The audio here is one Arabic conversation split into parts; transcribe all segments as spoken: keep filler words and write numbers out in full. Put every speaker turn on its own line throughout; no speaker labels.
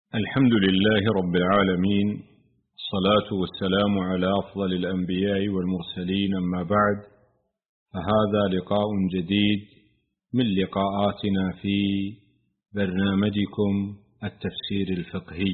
الحمد لله رب العالمين، الصلاة والسلام على أفضل الأنبياء والمرسلين، أما بعد، فهذا لقاء جديد من لقاءاتنا في برنامجكم التفسير الفقهي.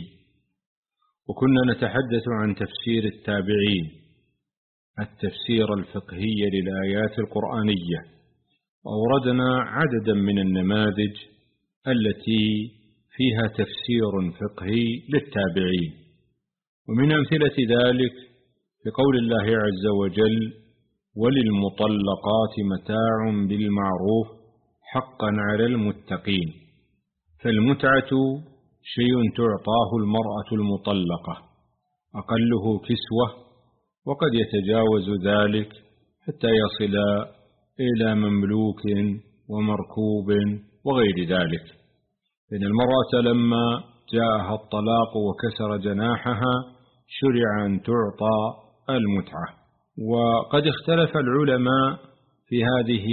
وكنا نتحدث عن تفسير التابعين، التفسير الفقهي للآيات القرآنية، وأوردنا عددا من النماذج التي فيها تفسير فقهي للتابعين. ومن أمثلة ذلك في قول الله عز وجل: وللمطلقات متاع بالمعروف حقا على المتقين. فالمتعة شيء تعطاه المرأة المطلقة، أقله كسوة، وقد يتجاوز ذلك حتى يصل إلى مملوك ومركوب وغير ذلك. إن المرأة لما جاءها الطلاق وكسر جناحها شرع أن تعطى المتعة. وقد اختلف العلماء في هذه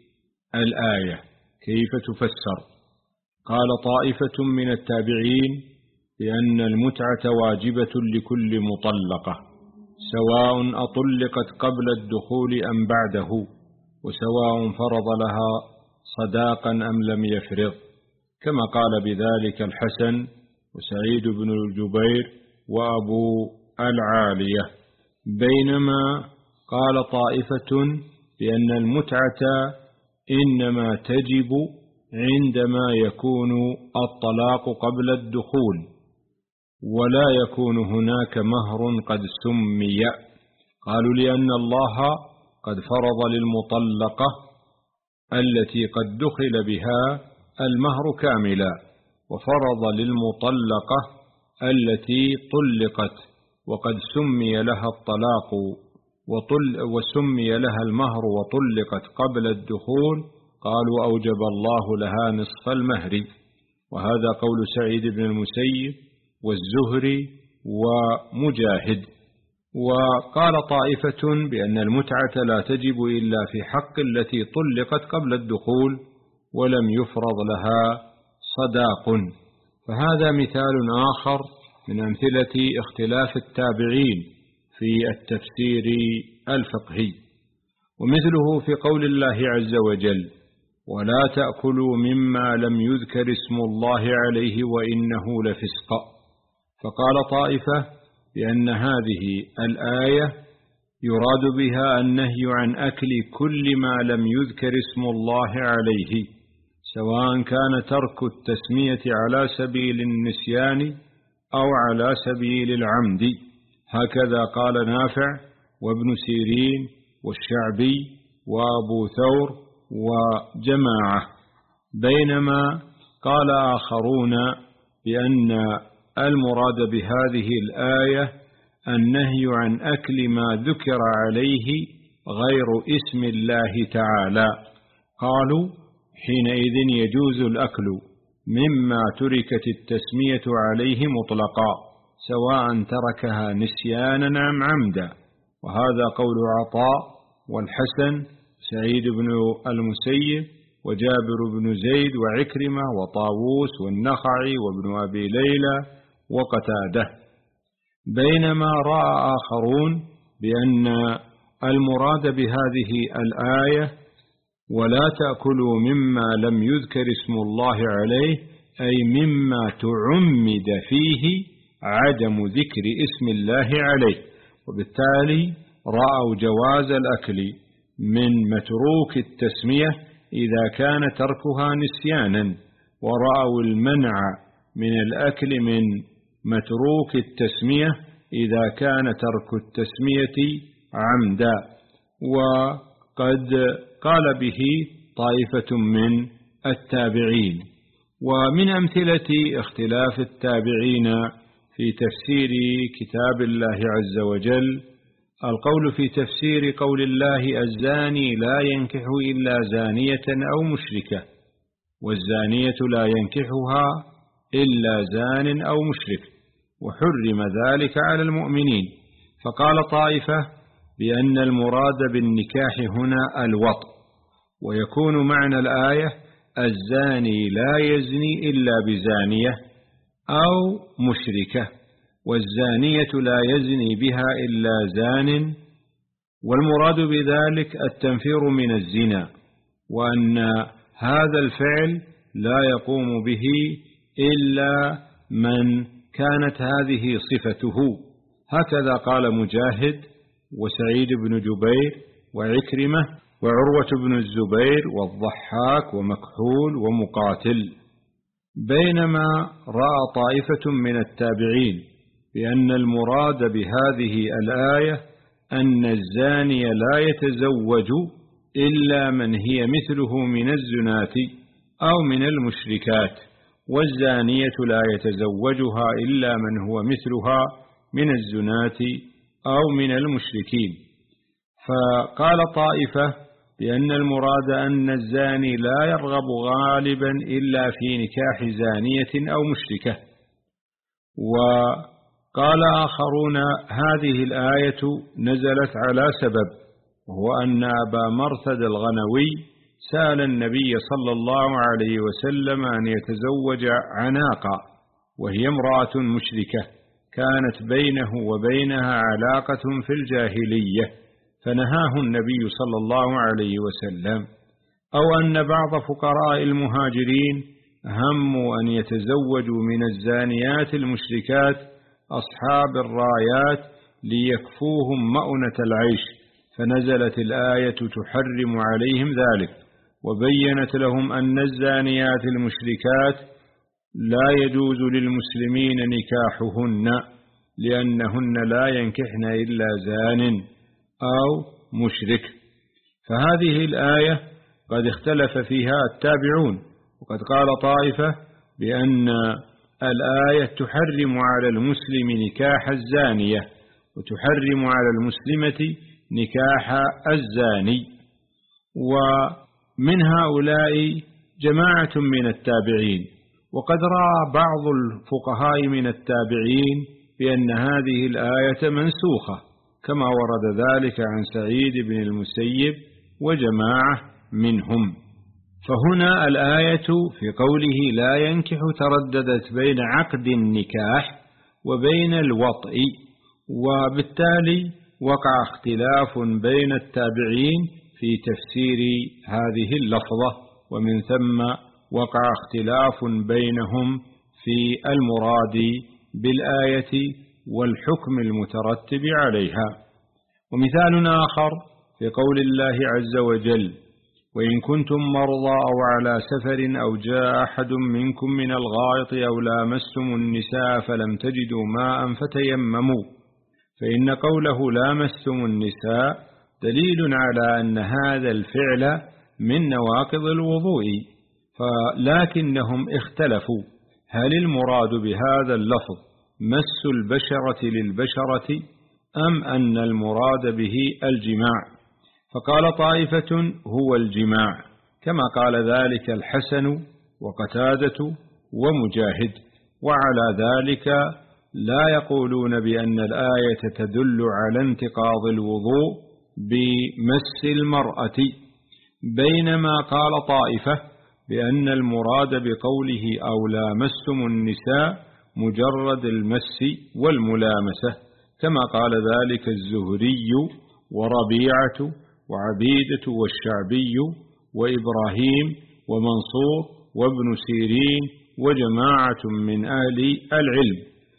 الآية كيف تفسر. قال طائفة من التابعين بأن المتعة واجبة لكل مطلقة، سواء أطلقت قبل الدخول أم بعده، وسواء فرض لها صداقا أم لم يفرض، كما قال بذلك الحسن وسعيد بن الجبير وأبو العالية. بينما قال طائفة بأن المتعة إنما تجب عندما يكون الطلاق قبل الدخول، ولا يكون هناك مهر قد سمي. قالوا لأن الله قد فرض للمطلقة التي قد دخل بها المهر كاملا، وفرض للمطلقة التي طلقت وقد سمي لها الطلاق وطل وسمي لها المهر وطلقت قبل الدخول، قالوا أوجب الله لها نصف المهر. وهذا قول سعيد بن المسيب والزهري ومجاهد. وقال طائفة بأن المتعة لا تجب إلا في حق التي طلقت قبل الدخول ولم يفرض لها صداق. فهذا مثال آخر من أمثلة اختلاف التابعين في التفسير الفقهي. ومثله في قول الله عز وجل: ولا تأكلوا مما لم يذكر اسم الله عليه وإنه لفسق. فقال طائفة بأن هذه الآية يراد بها النهي عن أكل كل ما لم يذكر اسم الله عليه، سواء كان ترك التسمية على سبيل النسيان أو على سبيل العمد. هكذا قال نافع وابن سيرين والشعبي وأبو ثور وجماعة. بينما قال آخرون بأن المراد بهذه الآية النهي عن أكل ما ذكر عليه غير اسم الله تعالى. قالوا حينئذ يجوز الأكل مما تركت التسمية عليه مطلقا، سواء تركها نسيانا أم عمدا. وهذا قول عطاء والحسن سعيد بن المسيب وجابر بن زيد وعكرمة وطاووس والنخعي وابن أبي ليلى وقتاده. بينما رأى آخرون بأن المراد بهذه الآية ولا تأكلوا مما لم يذكر اسم الله عليه أي مما تعمد فيه عدم ذكر اسم الله عليه، وبالتالي رأوا جواز الأكل من متروك التسمية إذا كان تركها نسيانا، ورأوا المنع من الأكل من متروك التسمية إذا كان ترك التسمية عمدا. وقد قال به طائفة من التابعين. ومن أمثلة اختلاف التابعين في تفسير كتاب الله عز وجل القول في تفسير قول الله: الزاني لا ينكح إلا زانية أو مشركة، والزانية لا ينكحها إلا زان أو مشرك، وحرم ذلك على المؤمنين. فقال طائفة بأن المراد بالنكاح هنا الوطء، ويكون معنى الآية: الزاني لا يزني إلا بزانية، أو مشركة، والزانية لا يزني بها إلا زان، والمراد بذلك التنفير من الزنا، وأن هذا الفعل لا يقوم به إلا من كانت هذه صفته. هكذا قال مجاهد وسعيد بن جبير وعكرمة وعروة بن الزبير والضحاك ومكحول ومقاتل. بينما رأى طائفة من التابعين بأن المراد بهذه الآية أن الزاني لا يتزوج إلا من هي مثله من الزنات أو من المشركات، والزانية لا يتزوجها إلا من هو مثلها من الزنات أو من المشركين. فقال طائفة بأن المراد أن الزاني لا يرغب غالبا إلا في نكاح زانية أو مشركة. وقال آخرون هذه الآية نزلت على سبب، وهو أن أبا مرثد الغنوي سأل النبي صلى الله عليه وسلم أن يتزوج عناقة، وهي امرأة مشركة كانت بينه وبينها علاقة في الجاهلية، فنهاه النبي صلى الله عليه وسلم. أو أن بعض فقراء المهاجرين هموا أن يتزوجوا من الزانيات المشركات أصحاب الرايات ليكفوهم مؤنة العيش، فنزلت الآية تحرم عليهم ذلك، وبينت لهم أن الزانيات المشركات لا يجوز للمسلمين نكاحهن، لأنهن لا ينكحن إلا زان أو مشرك. فهذه الآية قد اختلف فيها التابعون، وقد قال طائفة بأن الآية تحرم على المسلم نكاح الزانية، وتحرم على المسلمة نكاح الزاني. ومن هؤلاء جماعة من التابعين، وقد رأى بعض الفقهاء من التابعين بأن هذه الآية منسوخة، كما ورد ذلك عن سعيد بن المسيب وجماعة منهم. فهنا الآية في قوله لا ينكح ترددت بين عقد النكاح وبين الوطء، وبالتالي وقع اختلاف بين التابعين في تفسير هذه اللفظة، ومن ثم وقع اختلاف بينهم في المراد بالآية والحكم المترتب عليها. ومثال آخر في قول الله عز وجل: وإن كنتم مرضى أو على سفر أو جاء أحد منكم من الغائط أو لامستم النساء فلم تجدوا ماء فتيمموا، فإن قوله لامستم النساء دليل على أن هذا الفعل من نواقض الوضوء، فلكنهم اختلفوا هل المراد بهذا اللفظ مس البشرة للبشرة أم أن المراد به الجماع؟ فقال طائفة هو الجماع، كما قال ذلك الحسن وقتادة ومجاهد. وعلى ذلك لا يقولون بأن الآية تدل على انتقاض الوضوء بمس المرأة، بينما قال طائفة بأن المراد بقوله أو لامستم النساء مجرد المس والملامسة، كما قال ذلك الزهري وربيعة وعبيدة والشعبي وإبراهيم ومنصور وابن سيرين وجماعة من أهل العلم.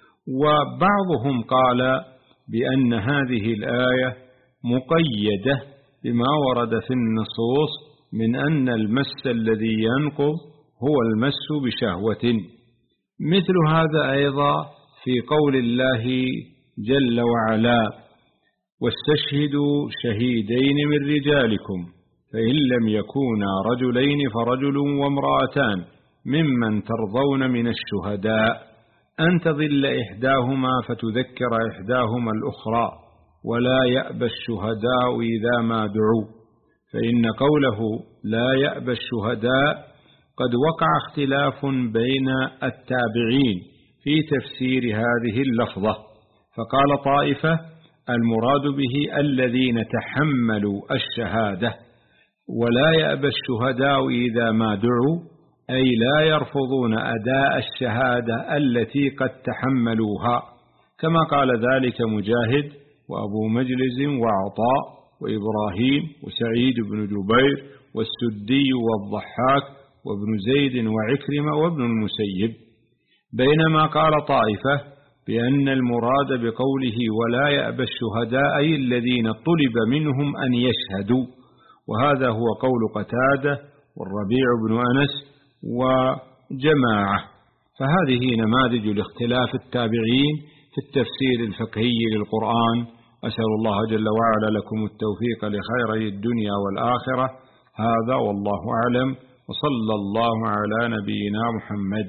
وبعضهم قال بأن هذه الآية مقيدة بما ورد في النصوص من أن المس الذي ينقض هو المس بشهوة، مثل هذا أيضا في قول الله جل وعلا: واستشهدوا شهيدين من رجالكم فإن لم يكونا رجلين فرجل وامرأتان ممن ترضون من الشهداء أن تضل إحداهما فتذكر إحداهما الأخرى ولا يأبى الشهداء إذا ما دعوا، فإن قوله لا يأبى الشهداء قد وقع اختلاف بين التابعين في تفسير هذه اللفظة، فقال طائفة المراد به الذين تحملوا الشهادة، ولا يأبى الشهداء إذا ما دعوا أي لا يرفضون أداء الشهادة التي قد تحملوها، كما قال ذلك مجاهد وأبو مجلس وعطاء وإبراهيم وسعيد بن جبير والسدي والضحاك وابن زيد وعكرمة وابن المسيب. بينما قال طائفة بأن المراد بقوله ولا يأبى الشهداء أي الذين طلب منهم أن يشهدوا، وهذا هو قول قتادة والربيع بن أنس وجماعة. فهذه نماذج لاختلاف التابعين في التفسير الفقهي للقرآن. أسأل الله جل وعلا لكم التوفيق لخيري الدنيا والآخرة. هذا والله أعلم، وصلى الله على نبينا محمد.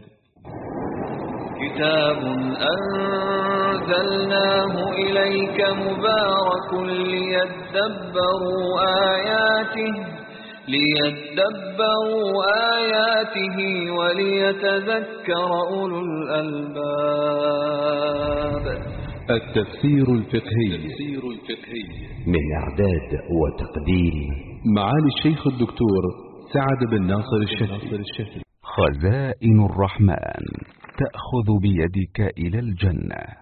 كتاب أنزلناه إليك مبارك ليدبروا آياته ليدبروا آياته وليتذكر أولو الألباب.
التفسير الفقهي من إعداد وتقديم معالي الشيخ الدكتور سعد بن ناصر الشهري. خزائن الرحمن تأخذ بيدك إلى الجنة.